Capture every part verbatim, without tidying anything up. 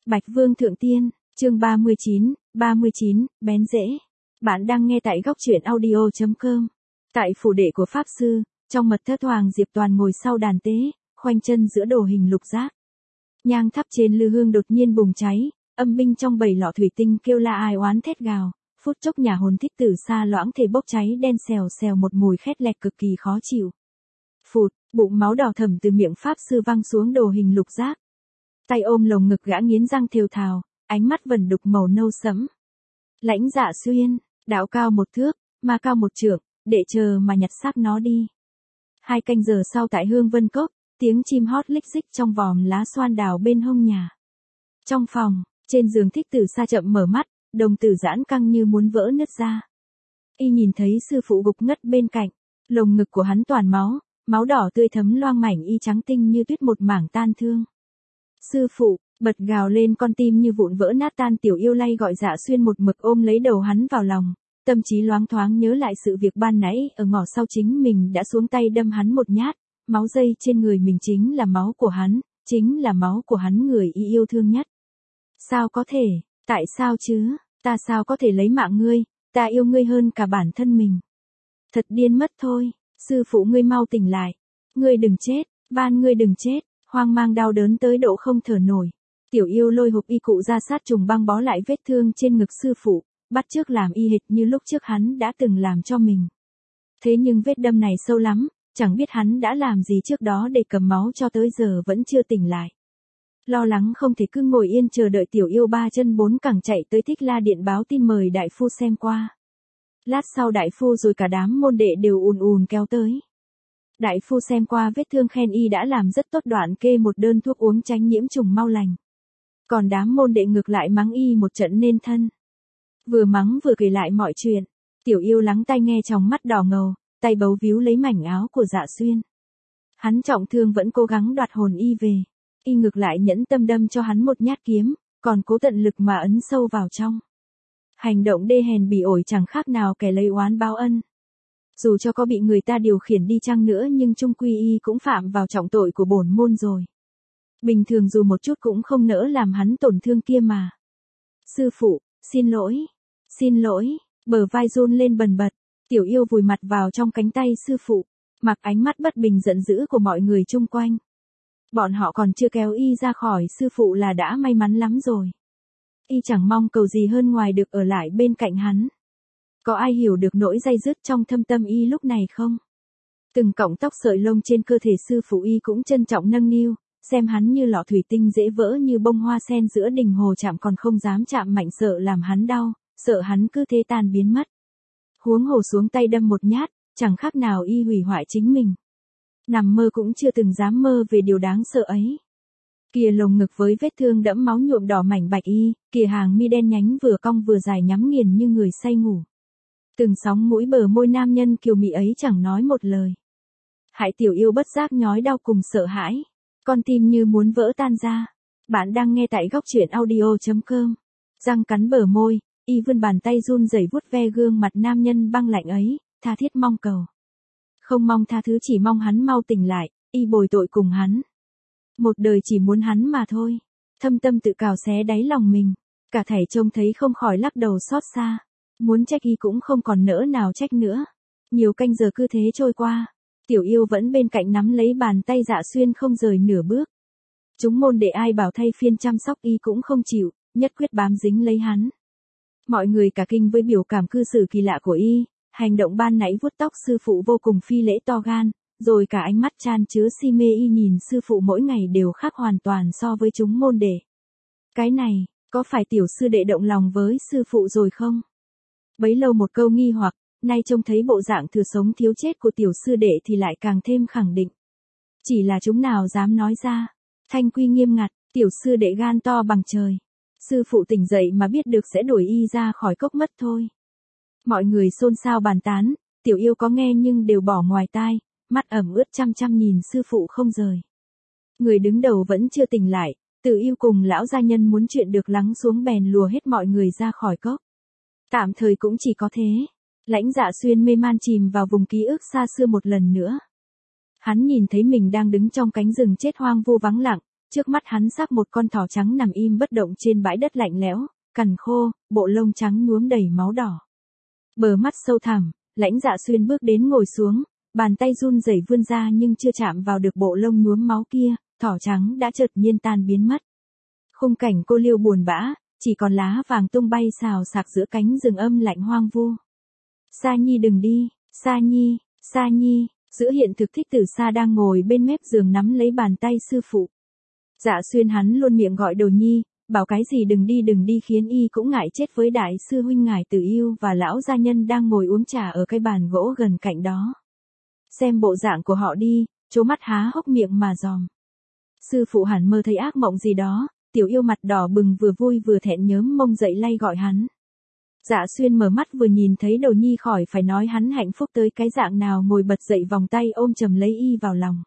Bạch Vương Thượng Tiên, chương ba mươi chín, ba mươi chín, bén rễ. Bạn đang nghe tại góc truyện audio chấm com. Tại phủ đệ của Pháp Sư, trong mật thất Hoàng Diệp Toàn ngồi sau đàn tế, khoanh chân giữa đồ hình lục giác. Nhang thắp trên lư hương đột nhiên bùng cháy, âm binh trong bảy lọ thủy tinh kêu la ai oán thét gào, phút chốc nhà hồn thích tử xa loãng thể bốc cháy đen xèo xèo một mùi khét lẹt cực kỳ khó chịu. Phụt, bụng máu đỏ thẫm từ miệng Pháp Sư văng xuống đồ hình lục giác. Tay ôm lồng ngực gã nghiến răng thều thào, ánh mắt vẩn đục màu nâu sẫm. Lãnh Dạ Xuyên, đạo cao một thước, ma cao một trượng, để chờ mà nhặt xác nó đi. Hai canh giờ sau tại Hương Vân Cốc, tiếng chim hót lích xích trong vòm lá xoan đào bên hông nhà. Trong phòng, trên giường Thích Tử Sa chậm mở mắt, đồng tử giãn căng như muốn vỡ nứt ra. Y nhìn thấy sư phụ gục ngất bên cạnh, lồng ngực của hắn toàn máu, máu đỏ tươi thấm loang mảnh y trắng tinh như tuyết một mảng tan thương. Sư phụ, bật gào lên con tim như vụn vỡ nát tan. Tiểu Yêu lay gọi Dạ Xuyên một mực ôm lấy đầu hắn vào lòng, tâm trí loáng thoáng nhớ lại sự việc ban nãy ở ngõ sau chính mình đã xuống tay đâm hắn một nhát, máu dây trên người mình chính là máu của hắn, chính là máu của hắn người y yêu thương nhất. Sao có thể, tại sao chứ, ta sao có thể lấy mạng ngươi, ta yêu ngươi hơn cả bản thân mình. Thật điên mất thôi, sư phụ ngươi mau tỉnh lại, ngươi đừng chết, van ngươi đừng chết. Hoang mang đau đớn tới độ không thở nổi. Tiểu Yêu lôi hộp y cụ ra sát trùng băng bó lại vết thương trên ngực sư phụ, bắt chước làm y hệt như lúc trước hắn đã từng làm cho mình. Thế nhưng vết đâm này sâu lắm, chẳng biết hắn đã làm gì trước đó để cầm máu cho tới giờ vẫn chưa tỉnh lại. Lo lắng không thể cứ ngồi yên chờ đợi Tiểu Yêu ba chân bốn cẳng chạy tới Thích La Điện báo tin mời đại phu xem qua. Lát sau đại phu rồi cả đám môn đệ đều ùn ùn kéo tới. Đại phu xem qua vết thương khen y đã làm rất tốt, đoạn kê một đơn thuốc uống tránh nhiễm trùng mau lành. Còn đám môn đệ ngược lại mắng y một trận nên thân. Vừa mắng vừa kể lại mọi chuyện. Tiểu Yêu lắng tai nghe trong mắt đỏ ngầu, tay bấu víu lấy mảnh áo của Dạ Xuyên. Hắn trọng thương vẫn cố gắng đoạt hồn y về. Y ngược lại nhẫn tâm đâm cho hắn một nhát kiếm, còn cố tận lực mà ấn sâu vào trong. Hành động đê hèn bỉ ổi chẳng khác nào kẻ lấy oán báo ân. Dù cho có bị người ta điều khiển đi chăng nữa nhưng chung quy y cũng phạm vào trọng tội của bổn môn rồi. Bình thường dù một chút cũng không nỡ làm hắn tổn thương kia mà. Sư phụ, xin lỗi, xin lỗi, bờ vai run lên bần bật, Tiểu Yêu vùi mặt vào trong cánh tay sư phụ, mặc ánh mắt bất bình giận dữ của mọi người chung quanh. Bọn họ còn chưa kéo y ra khỏi sư phụ là đã may mắn lắm rồi. Y chẳng mong cầu gì hơn ngoài được ở lại bên cạnh hắn. Có ai hiểu được nỗi day dứt trong thâm tâm y lúc này không? Từng cọng tóc sợi lông trên cơ thể sư phụ y cũng trân trọng nâng niu, xem hắn như lọ thủy tinh dễ vỡ như bông hoa sen giữa đình hồ chạm còn không dám chạm mạnh sợ làm hắn đau, sợ hắn cứ thế tan biến mất. Huống hồ xuống tay đâm một nhát, chẳng khác nào y hủy hoại chính mình. Nằm mơ cũng chưa từng dám mơ về điều đáng sợ ấy. Kìa lồng ngực với vết thương đẫm máu nhuộm đỏ mảnh bạch y, kìa hàng mi đen nhánh vừa cong vừa dài nhắm nghiền như người say ngủ. Từng sóng mũi bờ môi nam nhân kiều mị ấy chẳng nói một lời. Hại Tiểu Yêu bất giác nhói đau cùng sợ hãi. Con tim như muốn vỡ tan ra. Bạn đang nghe tại góc truyện audio chấm com. Răng cắn bờ môi, y vươn bàn tay run rẩy vuốt ve gương mặt nam nhân băng lạnh ấy, tha thiết mong cầu. Không mong tha thứ, chỉ mong hắn mau tỉnh lại, y bồi tội cùng hắn. Một đời chỉ muốn hắn mà thôi. Thâm tâm tự cào xé đáy lòng mình. Cả thảy trông thấy không khỏi lắc đầu xót xa. Muốn trách y cũng không còn nỡ nào trách nữa. Nhiều canh giờ cứ thế trôi qua. Tiểu Yêu vẫn bên cạnh nắm lấy bàn tay Dạ Xuyên không rời nửa bước. Chúng môn đệ ai bảo thay phiên chăm sóc y cũng không chịu, nhất quyết bám dính lấy hắn. Mọi người cả kinh với biểu cảm cư xử kỳ lạ của y, hành động ban nãy vuốt tóc sư phụ vô cùng phi lễ to gan, rồi cả ánh mắt chan chứa si mê y nhìn sư phụ mỗi ngày đều khác hoàn toàn so với chúng môn đệ. Cái này, có phải tiểu sư đệ động lòng với sư phụ rồi không? Bấy lâu một câu nghi hoặc, nay trông thấy bộ dạng thừa sống thiếu chết của tiểu sư đệ thì lại càng thêm khẳng định. Chỉ là chúng nào dám nói ra. Thanh quy nghiêm ngặt, tiểu sư đệ gan to bằng trời. Sư phụ tỉnh dậy mà biết được sẽ đuổi y ra khỏi cốc mất thôi. Mọi người xôn xao bàn tán, Tiểu Yêu có nghe nhưng đều bỏ ngoài tai, mắt ẩm ướt chăm chăm nhìn sư phụ không rời. Người đứng đầu vẫn chưa tỉnh lại, Từ Yêu cùng lão gia nhân muốn chuyện được lắng xuống bèn lùa hết mọi người ra khỏi cốc. Tạm thời cũng chỉ có thế. Lãnh Dạ Xuyên mê man chìm vào vùng ký ức xa xưa một lần nữa. Hắn nhìn thấy mình đang đứng trong cánh rừng chết hoang vu vắng lặng, Trước mắt hắn sắp một con thỏ trắng nằm im bất động trên bãi đất lạnh lẽo, cằn khô, bộ lông trắng nhuốm đầy máu đỏ. Bờ mắt sâu thẳm, Lãnh Dạ Xuyên bước đến ngồi xuống, bàn tay run rẩy vươn ra nhưng chưa chạm vào được bộ lông nhuốm máu kia, thỏ trắng đã chợt nhiên tan biến mất. Khung cảnh cô liêu buồn bã, chỉ còn lá vàng tung bay xào xạc giữa cánh rừng âm lạnh hoang vu. Sa Nhi đừng đi, Sa Nhi, Sa Nhi, giữa hiện thực Thích Tử Sa đang ngồi bên mép giường nắm lấy bàn tay sư phụ. Dạ Xuyên hắn luôn miệng gọi Đồ Nhi, bảo cái gì đừng đi đừng đi khiến y cũng ngại chết với đại sư huynh ngài Tử Yêu và lão gia nhân đang ngồi uống trà ở cái bàn gỗ gần cạnh đó. Xem bộ dạng của họ đi, trố mắt há hốc miệng mà dòm. Sư phụ hẳn mơ thấy ác mộng gì đó, Tiểu Yêu mặt đỏ bừng vừa vui vừa thẹn nhớm mông dậy lay gọi hắn. Dạ Xuyên mở mắt vừa nhìn thấy Đồ Nhi khỏi phải nói hắn hạnh phúc tới cái dạng nào, ngồi bật dậy vòng tay ôm chầm lấy y vào lòng.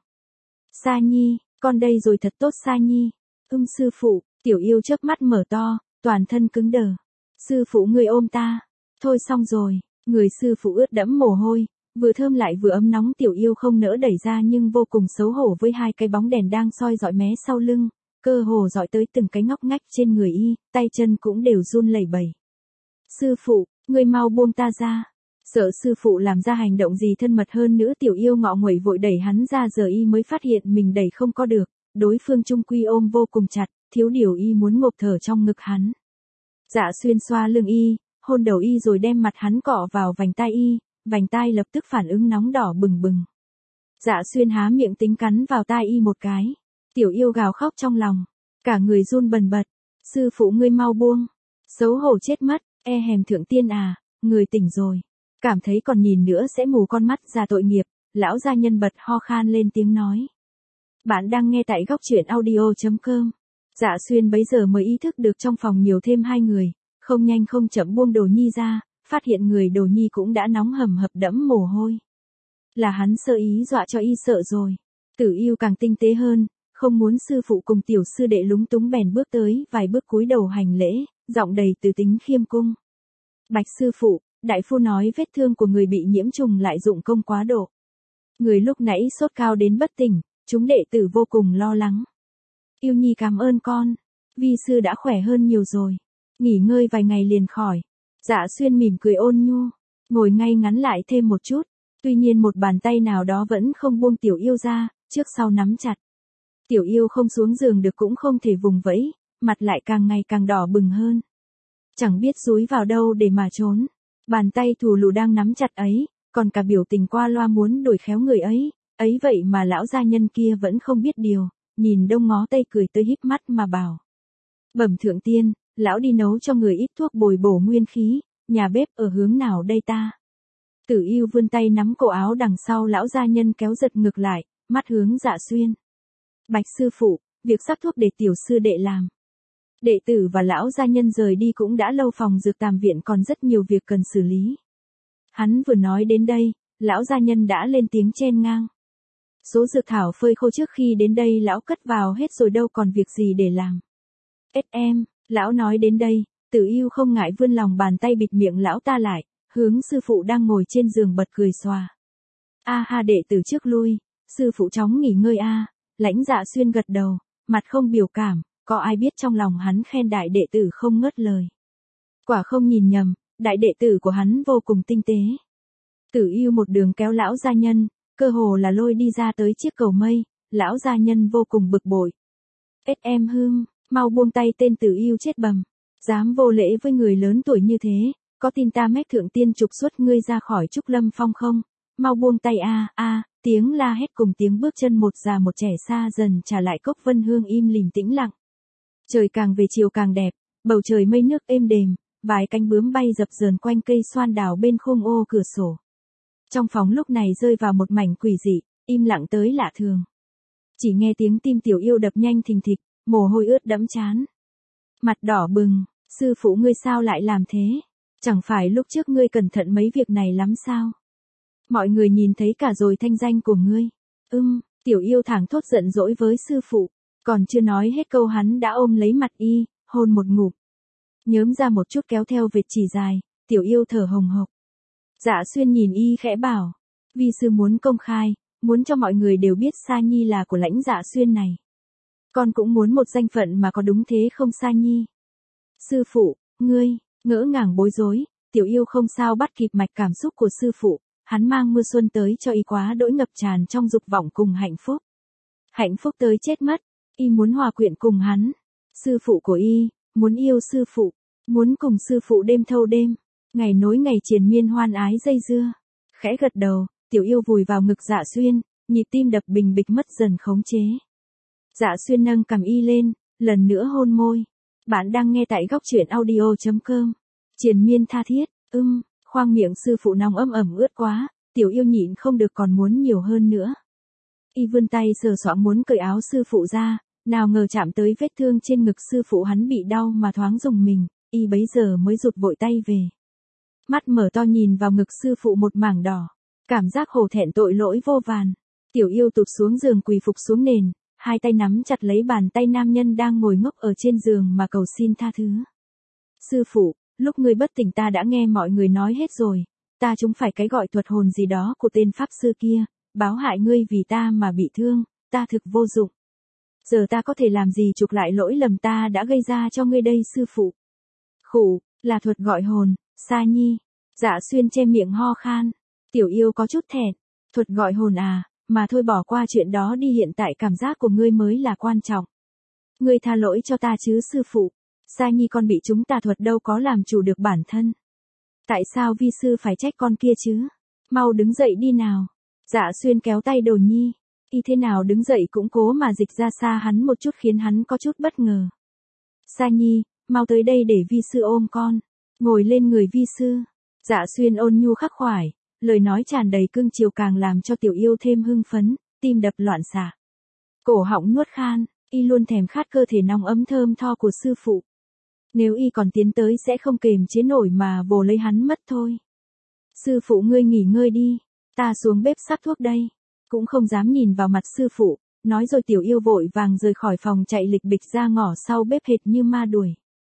Sa Nhi, con đây rồi thật tốt Sa Nhi. Ưm sư phụ, Tiểu Yêu chớp mắt mở to, toàn thân cứng đờ. Sư phụ ngươi ôm ta. Thôi xong rồi, người sư phụ ướt đẫm mồ hôi, vừa thơm lại vừa ấm nóng. Tiểu Yêu không nỡ đẩy ra nhưng vô cùng xấu hổ với hai cái bóng đèn đang soi dọi mé sau lưng, cơ hồ dọi tới từng cái ngóc ngách trên người y, tay chân cũng đều run lẩy bẩy. Sư phụ, ngươi mau buông ta ra. Sợ sư phụ làm ra hành động gì thân mật hơn nữa, Tiểu Yêu ngọ nguậy vội đẩy hắn ra, giờ y mới phát hiện mình đẩy không có được, đối phương chung quy ôm vô cùng chặt, thiếu điều y muốn ngộp thở trong ngực hắn. Dạ Xuyên xoa lưng y, hôn đầu y rồi đem mặt hắn cọ vào vành tai y, vành tai lập tức phản ứng nóng đỏ bừng bừng. Dạ Xuyên há miệng tính cắn vào tai y một cái. Tiểu Yêu gào khóc trong lòng, cả người run bần bật. Sư phụ ngươi mau buông. Xấu hổ chết mất, e hèm thượng tiên à, người tỉnh rồi. Cảm thấy còn nhìn nữa sẽ mù con mắt ra tội nghiệp, lão gia nhân bật ho khan lên tiếng nói. Bạn đang nghe tại góc truyện audio chấm com. Dạ Xuyên bấy giờ mới ý thức được trong phòng nhiều thêm hai người, không nhanh không chậm buông Đồ Nhi ra, phát hiện người Đồ Nhi cũng đã nóng hầm hập đẫm mồ hôi. Là hắn sơ ý dọa cho y sợ rồi. Tử Yêu càng tinh tế hơn, không muốn sư phụ cùng tiểu sư đệ lúng túng bèn bước tới vài bước cúi đầu hành lễ, giọng đầy từ tính khiêm cung. Bạch sư phụ, đại phu nói vết thương của người bị nhiễm trùng lại dụng công quá độ. Người lúc nãy sốt cao đến bất tỉnh, chúng đệ tử vô cùng lo lắng. Yêu Nhi cảm ơn con, vi sư đã khỏe hơn nhiều rồi, nghỉ ngơi vài ngày liền khỏi. Dạ Xuyên mỉm cười ôn nhu, ngồi ngay ngắn lại thêm một chút, tuy nhiên một bàn tay nào đó vẫn không buông Tiểu Yêu ra, trước sau nắm chặt. Tiểu Yêu không xuống giường được cũng không thể vùng vẫy, mặt lại càng ngày càng đỏ bừng hơn. Chẳng biết dúi vào đâu để mà trốn. Bàn tay thù lù đang nắm chặt ấy, còn cả biểu tình qua loa muốn đuổi khéo người ấy, ấy vậy mà lão gia nhân kia vẫn không biết điều, nhìn đông ngó tây cười tới híp mắt mà bảo. Bẩm thượng tiên, lão đi nấu cho người ít thuốc bồi bổ nguyên khí, nhà bếp ở hướng nào đây ta? Tử Yêu vươn tay nắm cổ áo đằng sau lão gia nhân kéo giật ngược lại, mắt hướng Dạ Xuyên. Bạch sư phụ, việc sắc thuốc để tiểu sư đệ làm. Đệ tử và lão gia nhân rời đi cũng đã lâu, phòng dược tàm viện còn rất nhiều việc cần xử lý. Hắn vừa nói đến đây, lão gia nhân đã lên tiếng chen ngang. Số dược thảo phơi khô trước khi đến đây lão cất vào hết rồi, đâu còn việc gì để làm. Ết em, lão nói đến đây, Tử Yêu không ngại vươn lòng bàn tay bịt miệng lão ta lại, hướng sư phụ đang ngồi trên giường bật cười xòa. A ha, đệ tử trước lui, sư phụ chóng nghỉ ngơi a. Lãnh Dạ Xuyên gật đầu, mặt không biểu cảm, có ai biết trong lòng hắn khen đại đệ tử không ngớt lời. Quả không nhìn nhầm, đại đệ tử của hắn vô cùng tinh tế. Tử Yêu một đường kéo lão gia nhân, cơ hồ là lôi đi ra tới chiếc cầu mây, lão gia nhân vô cùng bực bội. Ết em hương, mau buông tay tên Tử Yêu chết bầm, dám vô lễ với người lớn tuổi như thế, có tin ta mách thượng tiên trục xuất ngươi ra khỏi Trúc Lâm Phong không? Mau buông tay a a. Tiếng la hét cùng tiếng bước chân một già một trẻ xa dần trả lại Cốc Vân Hương im lìm tĩnh lặng. Trời càng về chiều càng đẹp, bầu trời mây nước êm đềm, vài cánh bướm bay dập dờn quanh cây xoan đào bên khung ô cửa sổ. Trong phòng lúc này rơi vào một mảnh quỷ dị, im lặng tới lạ thường. Chỉ nghe tiếng tim Tiểu Yêu đập nhanh thình thịch, mồ hôi ướt đẫm trán. Mặt đỏ bừng, sư phụ ngươi sao lại làm thế? Chẳng phải lúc trước ngươi cẩn thận mấy việc này lắm sao? Mọi người nhìn thấy cả rồi thanh danh của ngươi. Ưm, Tiểu Yêu thảng thốt giận dỗi với sư phụ, còn chưa nói hết câu hắn đã ôm lấy mặt y, hôn một ngụm. Nhớm ra một chút kéo theo vệt chỉ dài, Tiểu Yêu thở hồng hộc. Dạ Xuyên nhìn y khẽ bảo, vi sư muốn công khai, muốn cho mọi người đều biết Sa Nhi là của Lãnh Dạ Xuyên này. Con cũng muốn một danh phận mà có đúng thế không Sa Nhi? Sư phụ, ngươi, ngỡ ngàng bối rối, Tiểu Yêu không sao bắt kịp mạch cảm xúc của sư phụ, hắn mang mưa xuân tới cho y quá đỗi ngập tràn trong dục vọng cùng hạnh phúc. Hạnh phúc tới chết mất, y muốn hòa quyện cùng hắn. Sư phụ của y, muốn yêu sư phụ, muốn cùng sư phụ đêm thâu đêm, ngày nối ngày triền miên hoan ái dây dưa. Khẽ gật đầu, Tiểu Yêu vùi vào ngực Dạ Xuyên, nhịp tim đập bình bịch mất dần khống chế. Dạ Xuyên nâng cằm y lên, lần nữa hôn môi. Bạn đang nghe tại góc truyện audio chấm com. Triền miên tha thiết, ưm, khoang miệng sư phụ nóng ấm ẩm ướt quá, Tiểu Yêu nhịn không được còn muốn nhiều hơn nữa. Y vươn tay sờ soạng muốn cởi áo sư phụ ra, nào ngờ chạm tới vết thương trên ngực sư phụ hắn bị đau mà thoáng rùng mình, y bấy giờ mới rụt vội tay về. Mắt mở to nhìn vào ngực sư phụ một mảng đỏ, cảm giác hổ thẹn tội lỗi vô vàn. Tiểu Yêu tụt xuống giường quỳ phục xuống nền, hai tay nắm chặt lấy bàn tay nam nhân đang ngồi ngốc ở trên giường mà cầu xin tha thứ. Sư phụ, lúc ngươi bất tỉnh ta đã nghe mọi người nói hết rồi, ta chúng phải cái gọi thuật hồn gì đó của tên pháp sư kia, báo hại ngươi vì ta mà bị thương, ta thực vô dụng. Giờ ta có thể làm gì chuộc lại lỗi lầm ta đã gây ra cho ngươi đây sư phụ? Khủ, là thuật gọi hồn, Sa Nhi. Dạ Xuyên che miệng ho khan. Tiểu Yêu có chút thẹn. Thuật gọi hồn à, mà thôi bỏ qua chuyện đó đi, hiện tại cảm giác của ngươi mới là quan trọng. Ngươi tha lỗi cho ta chứ sư phụ. Sa Nhi con bị chúng tà thuật đâu có làm chủ được bản thân. Tại sao vi sư phải trách con kia chứ? Mau đứng dậy đi nào. Dạ Xuyên kéo tay Đồ Nhi. Y thế nào đứng dậy cũng cố mà dịch ra xa hắn một chút khiến hắn có chút bất ngờ. Sa Nhi, mau tới đây để vi sư ôm con. Ngồi lên người vi sư. Dạ Xuyên ôn nhu khắc khoải, lời nói tràn đầy cưng chiều càng làm cho Tiểu Yêu thêm hưng phấn, tim đập loạn xạ. Cổ họng nuốt khan, y luôn thèm khát cơ thể nóng ấm thơm tho của sư phụ. Nếu y còn tiến tới sẽ không kềm chế nổi mà vồ lấy hắn mất thôi. Sư phụ ngươi nghỉ ngơi đi, ta xuống bếp sắc thuốc đây. Cũng không dám nhìn vào mặt sư phụ, nói rồi Tiểu Yêu vội vàng rời khỏi phòng chạy lịch bịch ra ngõ sau bếp hệt như ma đuổi.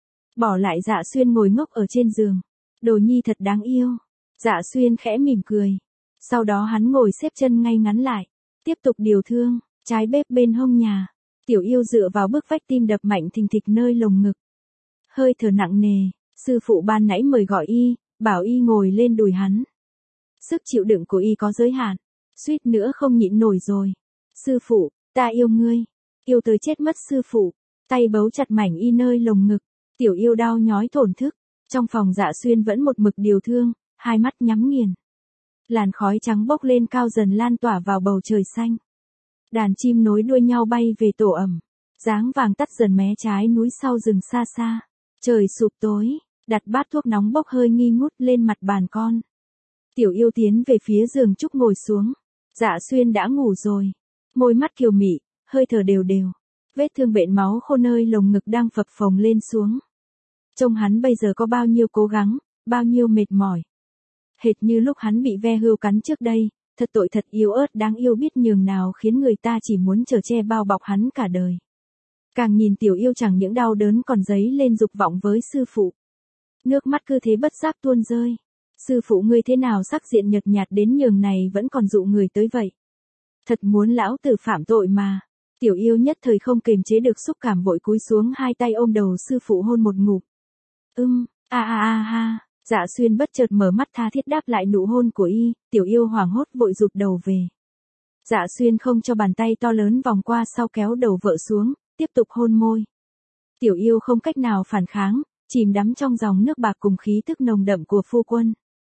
Bỏ lại Dạ Xuyên ngồi ngốc ở trên giường. Đồ Nhi thật đáng yêu. Dạ Xuyên khẽ mỉm cười. Sau đó hắn ngồi xếp chân ngay ngắn lại, tiếp tục điều thương, trái bếp bên hông nhà. Tiểu Yêu dựa vào bức vách tim đập mạnh thình thịch nơi lồng ngực. Hơi thở nặng nề, sư phụ ban nãy mời gọi y, bảo y ngồi lên đùi hắn. Sức chịu đựng của y có giới hạn, suýt nữa không nhịn nổi rồi. Sư phụ, ta yêu ngươi. Yêu tới chết mất sư phụ. Tay bấu chặt mảnh y nơi lồng ngực. Tiểu Yêu đau nhói thổn thức. Trong phòng Dạ Xuyên vẫn một mực điều thương, hai mắt nhắm nghiền. Làn khói trắng bốc lên cao dần lan tỏa vào bầu trời xanh. Đàn chim nối đuôi nhau bay về tổ ẩm. Dáng vàng tắt dần mé trái núi sau rừng xa xa. Trời sụp tối, đặt bát thuốc nóng bốc hơi nghi ngút lên mặt bàn con. Tiểu Yêu tiến về phía giường trúc ngồi xuống. Dạ Xuyên đã ngủ rồi. Môi mắt kiều mị, hơi thở đều đều. Vết thương bện máu khô nơi lồng ngực đang phập phồng lên xuống. Trông hắn bây giờ có bao nhiêu cố gắng, bao nhiêu mệt mỏi. Hệt như lúc hắn bị ve hươu cắn trước đây, thật tội thật yếu ớt đáng yêu biết nhường nào khiến người ta chỉ muốn chở che bao bọc hắn cả đời. Càng nhìn Tiểu Yêu chẳng những đau đớn còn dấy lên dục vọng với sư phụ. Nước mắt cứ thế bất giác tuôn rơi. Sư phụ ngươi thế nào sắc diện nhợt nhạt đến nhường này vẫn còn dụ người tới vậy. Thật muốn lão tử phạm tội mà. Tiểu Yêu nhất thời không kềm chế được xúc cảm vội cúi xuống hai tay ôm đầu sư phụ hôn một ngụm. Ưm, a a a ha, Dạ Xuyên bất chợt mở mắt tha thiết đáp lại nụ hôn của y, Tiểu Yêu hoảng hốt vội rụt đầu về. Dạ Xuyên không cho bàn tay to lớn vòng qua sau kéo đầu vợ xuống, tiếp tục hôn môi. Tiểu Yêu không cách nào phản kháng, chìm đắm trong dòng nước bạc cùng khí thức nồng đậm của phu quân.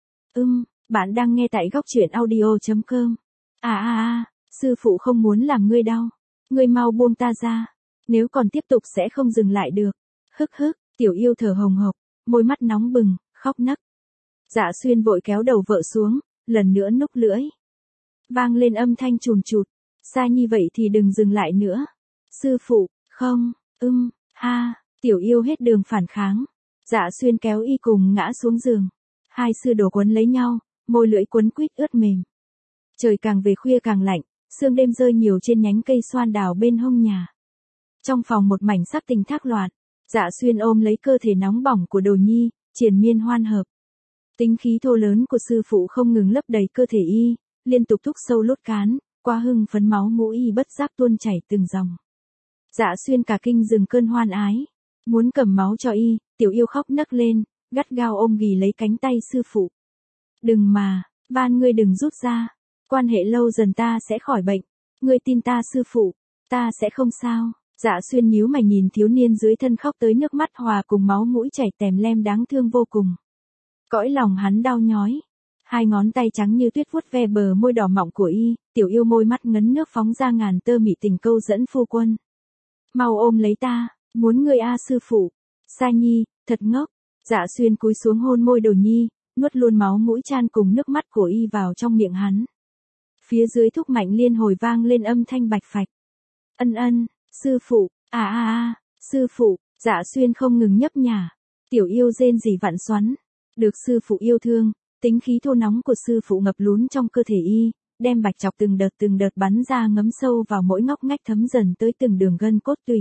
Ưm, bạn đang nghe tại góc truyện audio chấm com. À à à, sư phụ không muốn làm ngươi đau. Ngươi mau buông ta ra. Nếu còn tiếp tục sẽ không dừng lại được. Hức hức, Tiểu Yêu thở hồng hộc, môi mắt nóng bừng, khóc nấc. Dạ Xuyên vội kéo đầu vợ xuống, lần nữa núc lưỡi. Vang lên âm thanh chùn chụt. Xa như vậy thì đừng dừng lại nữa. Sư phụ, không, ưm, ha, Tiểu Yêu hết đường phản kháng. Dạ Xuyên kéo y cùng ngã xuống giường. Hai sư đồ quấn lấy nhau, môi lưỡi quấn quýt ướt mềm. Trời càng về khuya càng lạnh, sương đêm rơi nhiều trên nhánh cây xoan đào bên hông nhà. Trong phòng một mảnh sắc tình thác loạn, Dạ Xuyên ôm lấy cơ thể nóng bỏng của Đồ Nhi, triền miên hoan hợp. Tính khí thô lớn của sư phụ không ngừng lấp đầy cơ thể y, liên tục thúc sâu lốt cán, qua hưng phấn máu mũi y bất giác tuôn chảy từng dòng. Dạ Xuyên cả kinh dừng cơn hoan ái. Muốn cầm máu cho y, Tiểu Yêu khóc nấc lên, gắt gao ôm ghì lấy cánh tay sư phụ. Đừng mà, van ngươi đừng rút ra. Quan hệ lâu dần ta sẽ khỏi bệnh. Ngươi tin ta sư phụ, ta sẽ không sao. Dạ Xuyên nhíu mày nhìn thiếu niên dưới thân khóc tới nước mắt hòa cùng máu mũi chảy tèm lem đáng thương vô cùng. Cõi lòng hắn đau nhói. Hai ngón tay trắng như tuyết vuốt ve bờ môi đỏ mọng của y, Tiểu Yêu môi mắt ngấn nước phóng ra ngàn tơ mị tình câu dẫn phu quân. Mau ôm lấy ta, muốn ngươi a sư phụ. Sa Nhi, thật ngốc. Dạ Xuyên cúi xuống hôn môi Đồ Nhi, nuốt luôn máu mũi chan cùng nước mắt của y vào trong miệng hắn. Phía dưới thúc mạnh liên hồi vang lên âm thanh bạch phạch. Ân ân, sư phụ, à à à, sư phụ. Dạ Xuyên không ngừng nhấp nhả. Tiểu Yêu rên rỉ vặn xoắn. Được sư phụ yêu thương, tính khí thô nóng của sư phụ ngập lún trong cơ thể y, đem bạch chọc từng đợt từng đợt bắn ra ngấm sâu vào mỗi ngóc ngách thấm dần tới từng đường gân cốt tủy.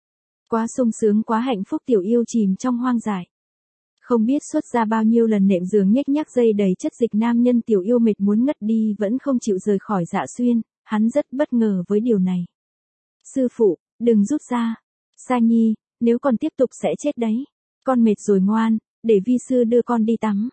Quá sung sướng quá hạnh phúc. Tiểu Yêu chìm trong hoang dại. Không biết xuất ra bao nhiêu lần nệm giường nhếch nhác dây đầy chất dịch nam nhân. Tiểu Yêu mệt muốn ngất đi vẫn không chịu rời khỏi Dạ Xuyên, hắn rất bất ngờ với điều này. Sư phụ, đừng rút ra. Sa Nhi, nếu con tiếp tục sẽ chết đấy. Con mệt rồi ngoan, để vi sư đưa con đi tắm.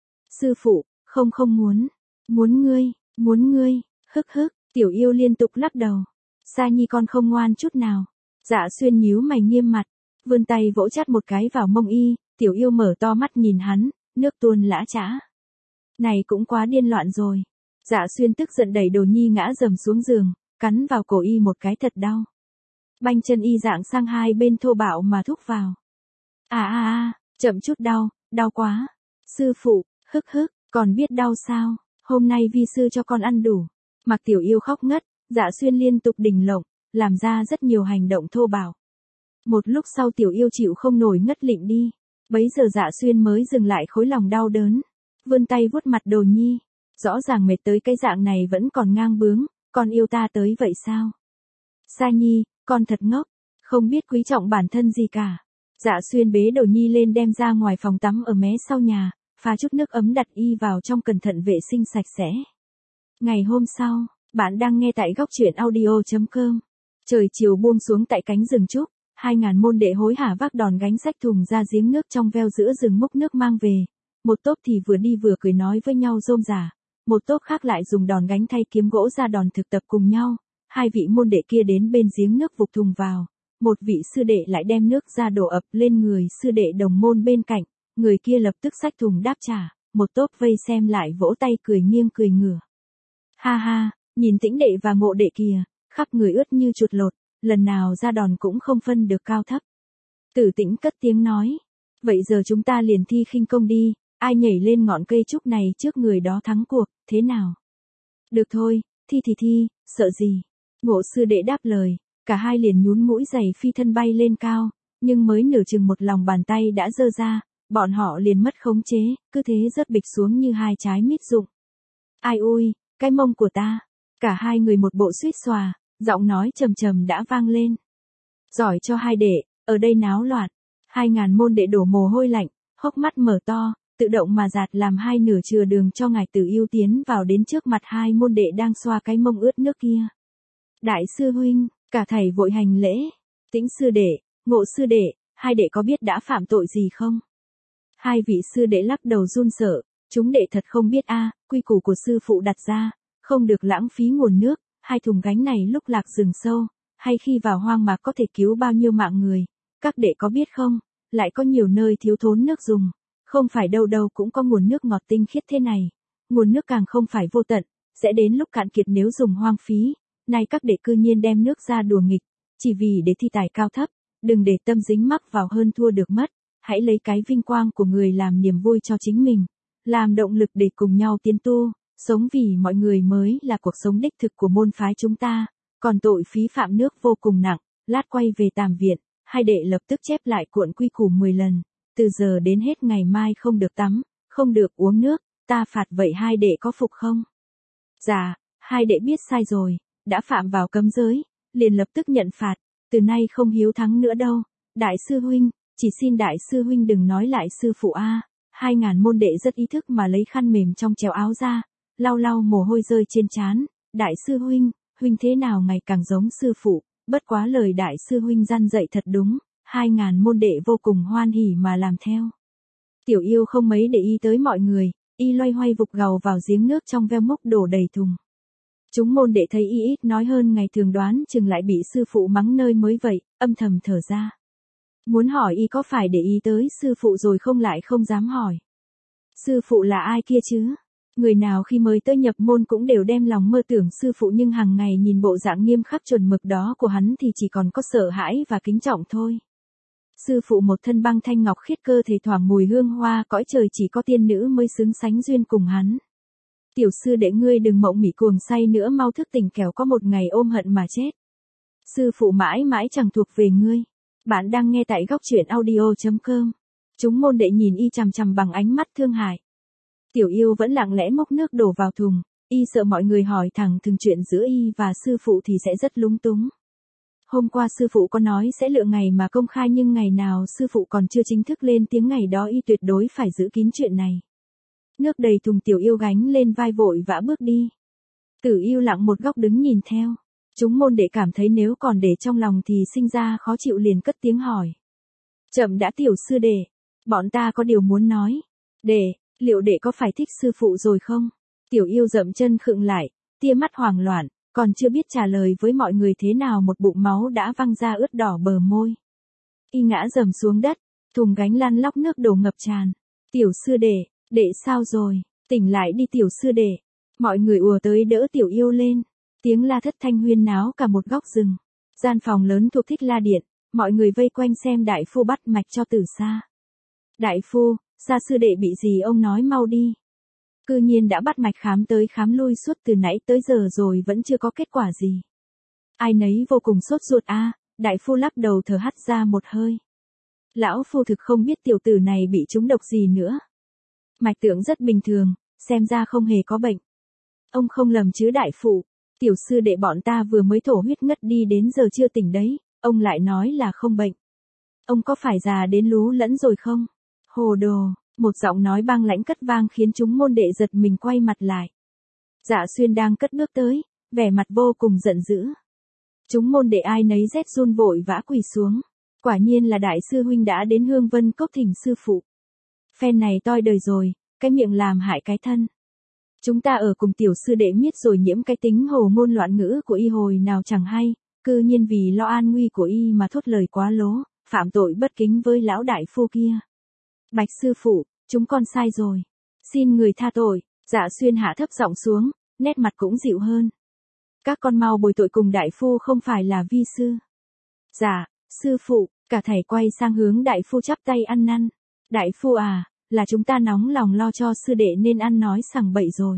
Sư phụ, không không muốn. Muốn ngươi, muốn ngươi, hức hức. Tiểu Yêu liên tục lắc đầu. Sa Nhi con không ngoan chút nào. Dạ Xuyên nhíu mày nghiêm mặt, vươn tay vỗ chát một cái vào mông y. Tiểu Yêu mở to mắt nhìn hắn, nước tuôn lã chã. Này cũng quá điên loạn rồi. Dạ Xuyên tức giận đẩy Đồ Nhi ngã rầm xuống giường, cắn vào cổ y một cái thật đau. Banh chân y dạng sang hai bên thô bạo mà thúc vào. À à à, chậm chút đau, đau quá. Sư phụ, hức hức, còn biết đau sao, hôm nay vi sư cho con ăn đủ. Mặc Tiểu Yêu khóc ngất, Dạ Xuyên liên tục đỉnh lộng, làm ra rất nhiều hành động thô bạo. Một lúc sau Tiểu Yêu chịu không nổi ngất lịm đi. Bấy giờ Dạ Xuyên mới dừng lại khối lòng đau đớn, vươn tay vuốt mặt Đồ Nhi. Rõ ràng mệt tới cái dạng này vẫn còn ngang bướng, con yêu ta tới vậy sao? Sa Nhi, con thật ngốc, không biết quý trọng bản thân gì cả. Dạ Xuyên bế Đồ Nhi lên đem ra ngoài phòng tắm ở mé sau nhà, pha chút nước ấm đặt y vào trong cẩn thận vệ sinh sạch sẽ. Ngày hôm sau, bạn đang nghe tại góc truyện audio chấm com. Trời chiều buông xuống tại cánh rừng trúc, hai ngàn môn đệ hối hả vác đòn gánh xách thùng ra giếng nước trong veo giữa rừng múc nước mang về. Một tốp thì vừa đi vừa cười nói với nhau rôm rả, một tốp khác lại dùng đòn gánh thay kiếm gỗ ra đòn thực tập cùng nhau. Hai vị môn đệ kia đến bên giếng nước vục thùng vào, một vị sư đệ lại đem nước ra đổ ập lên người sư đệ đồng môn bên cạnh, người kia lập tức xách thùng đáp trả, một tốp vây xem lại vỗ tay cười nghiêng cười ngửa. Ha ha, nhìn Tĩnh đệ và Ngộ đệ kìa, khắp người ướt như chuột lột, lần nào ra đòn cũng không phân được cao thấp. Tử Tĩnh cất tiếng nói, vậy giờ chúng ta liền thi khinh công đi, ai nhảy lên ngọn cây trúc này trước người đó thắng cuộc, thế nào? Được thôi, thi thì thi, sợ gì? Ngộ sư đệ đáp lời, cả hai liền nhún mũi giày phi thân bay lên cao, nhưng mới nửa chừng một lòng bàn tay đã giơ ra, bọn họ liền mất khống chế, cứ thế rớt bịch xuống như hai trái mít rụng. Ai ui, cái mông của ta, cả hai người một bộ suýt xòa, giọng nói trầm trầm đã vang lên. Giỏi cho hai đệ, ở đây náo loạn, hai ngàn môn đệ đổ mồ hôi lạnh, hốc mắt mở to, tự động mà giạt làm hai nửa chừa đường cho ngài Tử Yêu tiến vào đến trước mặt hai môn đệ đang xoa cái mông ướt nước kia. Đại sư huynh, cả thầy vội hành lễ. Tĩnh sư đệ, Ngộ sư đệ, hai đệ có biết đã phạm tội gì không? Hai vị sư đệ lắc đầu run sợ, chúng đệ thật không biết a, quy củ của sư phụ đặt ra, không được lãng phí nguồn nước, hai thùng gánh này lúc lạc rừng sâu, hay khi vào hoang mạc có thể cứu bao nhiêu mạng người, các đệ có biết không, lại có nhiều nơi thiếu thốn nước dùng, không phải đâu đâu cũng có nguồn nước ngọt tinh khiết thế này, nguồn nước càng không phải vô tận, sẽ đến lúc cạn kiệt nếu dùng hoang phí. Nay các đệ cư nhiên đem nước ra đùa nghịch, chỉ vì để thi tài cao thấp, đừng để tâm dính mắc vào hơn thua được mất, hãy lấy cái vinh quang của người làm niềm vui cho chính mình, làm động lực để cùng nhau tiến tu, sống vì mọi người mới là cuộc sống đích thực của môn phái chúng ta, còn tội phí phạm nước vô cùng nặng. Lát quay về Tàm viện, hai đệ lập tức chép lại cuộn quy củ mười lần, từ giờ đến hết ngày mai không được tắm, không được uống nước, ta phạt vậy hai đệ có phục không? Dạ, hai đệ biết sai rồi. Đã phạm vào cấm giới, liền lập tức nhận phạt, từ nay không hiếu thắng nữa đâu. Đại sư huynh, chỉ xin đại sư huynh đừng nói lại sư phụ a. Hai ngàn môn đệ rất ý thức mà lấy khăn mềm trong chéo áo ra, lau lau mồ hôi rơi trên trán. Đại sư huynh, huynh thế nào ngày càng giống sư phụ, bất quá lời đại sư huynh gian dạy thật đúng, hai ngàn môn đệ vô cùng hoan hỉ mà làm theo. Tiểu Yêu không mấy để ý tới mọi người, y loay hoay vục gầu vào giếng nước trong veo múc đổ đầy thùng. Chúng môn đệ thấy y ít nói hơn ngày thường, đoán chừng lại bị sư phụ mắng nơi mới vậy, âm thầm thở ra. Muốn hỏi y có phải để ý tới sư phụ rồi không lại không dám hỏi. Sư phụ là ai kia chứ? Người nào khi mới tới nhập môn cũng đều đem lòng mơ tưởng sư phụ, nhưng hàng ngày nhìn bộ dạng nghiêm khắc chuẩn mực đó của hắn thì chỉ còn có sợ hãi và kính trọng thôi. Sư phụ một thân băng thanh ngọc khiết, cơ thể thoảng mùi hương hoa, cõi trời chỉ có tiên nữ mới xứng sánh duyên cùng hắn. Tiểu sư đệ ngươi đừng mộng mị cuồng say nữa, mau thức tỉnh kẻo có một ngày ôm hận mà chết. Sư phụ mãi mãi chẳng thuộc về ngươi. Bạn đang nghe tại góc truyện audio chấm com. Chúng môn đệ nhìn y chằm chằm bằng ánh mắt thương hại. Tiểu Yêu vẫn lặng lẽ múc nước đổ vào thùng, y sợ mọi người hỏi thẳng từng chuyện giữa y và sư phụ thì sẽ rất lúng túng. Hôm qua sư phụ có nói sẽ lựa ngày mà công khai, nhưng ngày nào sư phụ còn chưa chính thức lên tiếng, ngày đó y tuyệt đối phải giữ kín chuyện này. Nước đầy thùng Tiểu Yêu gánh lên vai vội vã bước đi. Tử Yêu lặng một góc đứng nhìn theo. Chúng môn đệ cảm thấy nếu còn để trong lòng thì sinh ra khó chịu, liền cất tiếng hỏi. Chậm đã tiểu sư đệ, bọn ta có điều muốn nói. Đệ, liệu đệ có phải thích sư phụ rồi không? Tiểu Yêu dậm chân khựng lại, tia mắt hoảng loạn, còn chưa biết trả lời với mọi người thế nào một bụng máu đã văng ra ướt đỏ bờ môi. Y ngã rầm xuống đất, thùng gánh lăn lóc nước đổ ngập tràn. Tiểu sư đệ, đệ sao rồi? Tỉnh lại đi tiểu sư đệ. Mọi người ùa tới đỡ Tiểu Yêu lên. Tiếng la thất thanh huyên náo cả một góc rừng. Gian phòng lớn thuộc Thích La Điện, mọi người vây quanh xem đại phu bắt mạch cho Tử Sa. Đại phu, Sa sư đệ bị gì ông nói mau đi. Cư nhiên đã bắt mạch khám tới khám lui suốt từ nãy tới giờ rồi vẫn chưa có kết quả gì. Ai nấy vô cùng sốt ruột a. À, đại phu lắc đầu thở hắt ra một hơi. Lão phu thực không biết tiểu tử này bị trúng độc gì nữa. Mạch tượng rất bình thường, xem ra không hề có bệnh. Ông không lầm chứ đại phụ? Tiểu sư đệ bọn ta vừa mới thổ huyết ngất đi đến giờ chưa tỉnh đấy, ông lại nói là không bệnh. Ông có phải già đến lú lẫn rồi không? Hồ đồ, một giọng nói băng lãnh cất vang khiến chúng môn đệ giật mình quay mặt lại. Dạ Xuyên đang cất bước tới, vẻ mặt vô cùng giận dữ. Chúng môn đệ ai nấy rét run vội vã quỳ xuống. Quả nhiên là đại sư huynh đã đến Hương Vân Cốc thỉnh sư phụ. Phen này toi đời rồi, cái miệng làm hại cái thân. Chúng ta ở cùng tiểu sư đệ miết rồi nhiễm cái tính hồ ngôn loạn ngữ của y hồi nào chẳng hay, cư nhiên vì lo an nguy của y mà thốt lời quá lố, phạm tội bất kính với lão đại phu kia. Bạch sư phụ, chúng con sai rồi. Xin người tha tội. Dạ Xuyên hạ thấp giọng xuống, nét mặt cũng dịu hơn. Các con mau bồi tội cùng đại phu, không phải là vi sư. Dạ, sư phụ, cả thảy quay sang hướng đại phu chắp tay ăn năn. Đại phu à, là chúng ta nóng lòng lo cho sư đệ nên ăn nói sằng bậy rồi.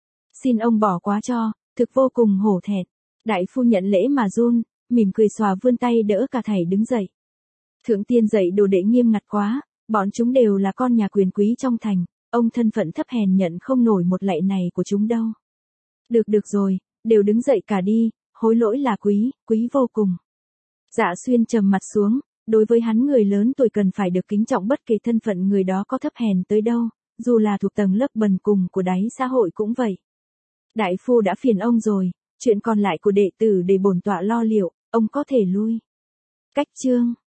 Xin ông bỏ quá cho, thực vô cùng hổ thẹn. Đại phu nhận lễ mà run, mỉm cười xòa vươn tay đỡ cả thảy đứng dậy. Thượng tiên dạy đồ đệ nghiêm ngặt quá, bọn chúng đều là con nhà quyền quý trong thành, ông thân phận thấp hèn nhận không nổi một lạy này của chúng đâu. Được được rồi, đều đứng dậy cả đi, hối lỗi là quý, quý vô cùng. Dạ Xuyên trầm mặt xuống, đối với hắn người lớn tuổi cần phải được kính trọng bất kể thân phận người đó có thấp hèn tới đâu, dù là thuộc tầng lớp bần cùng của đáy xã hội cũng vậy. Đại phu đã phiền ông rồi, chuyện còn lại của đệ tử để bổn tọa lo liệu, ông có thể lui. Cách chương